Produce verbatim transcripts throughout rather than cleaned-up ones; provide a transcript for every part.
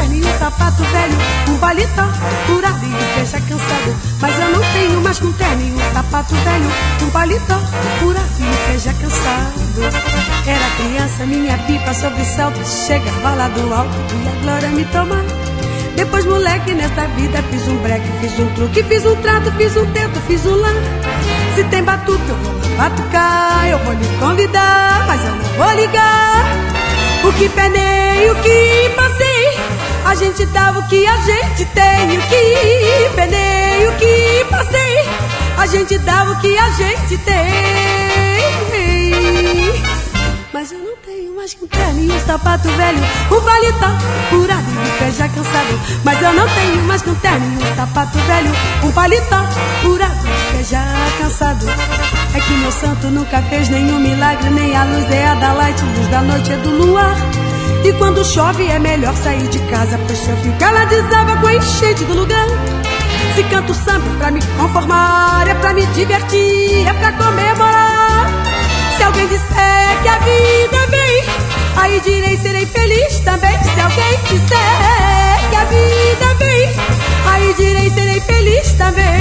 terno e um sapato velho, um paletó furado e um pé já cansado. Mas eu não tenho mais que um terno e um sapato velho, um paletó furado e um pé já cansado. Era criança, minha pipa sobre salto, chegava lá do alto e a glória me tomar. Depois moleque, nesta vida fiz um breque, fiz um truque, fiz um trato, fiz um tento, fiz um lã. Se tem batuque eu vou lá batucar, eu vou lhe convidar, mas eu não vou ligar. O que penei, o que passei, a gente dava o que a gente tem. O que penei, o que passei, a gente dava o que a gente tem. Mas eu não tenho mais que um terno e um sapato velho, um paletó furado e um pé já cansado. Mas eu não tenho mais que um terno e um sapato velho, um paletó furado e um pé já cansado. É que meu santo nunca fez nenhum milagre, nem a luz é a da light, luz da noite é do luar. E quando chove é melhor sair de casa, pois se eu ficar lá desaba com a enchente do lugar. Se canto samba é pra me conformar, é pra me divertir, é pra comemorar. Se alguém disser que a vida vem, aí direi serei feliz também. Se alguém disser que a vida vem, aí direi serei feliz também.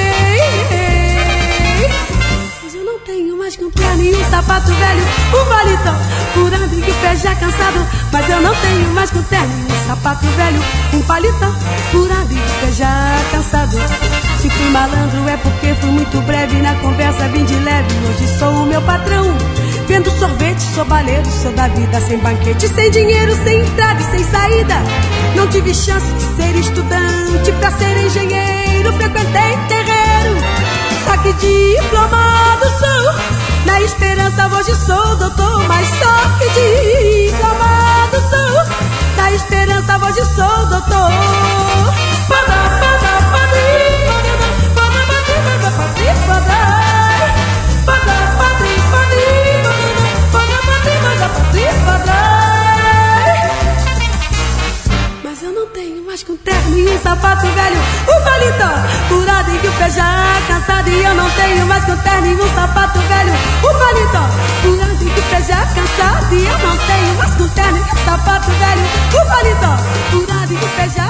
Mas eu não tenho mais que um terno e um sapato velho, um paletó furado e o pé já cansado. Mas eu não tenho mais que um terno e um sapato velho, um paletó furado e o pé já cansado. Se fui malandro é porque fui muito breve na conversa, vim de leve, hoje sou o meu patrão. Vendo sorvete, sou baleiro, sou da vida sem banquete, sem dinheiro, sem entrada e sem saída. Não tive chance de ser estudante pra ser engenheiro, frequentei terreiro. Só que diplomado sou, na esperança hoje sou doutor. Mas só que diplomado sou, na esperança hoje sou doutor. Padá, padá, padá. Mas eu não tenho mais que um terno e um sapato velho, um paletó furado e o pé já cansado. E eu não tenho mais que um terno e um sapato velho, um paletó furado e o pé já cansado. E eu não tenho mais que um terno e um sapato velho, um paletó furado e o pé já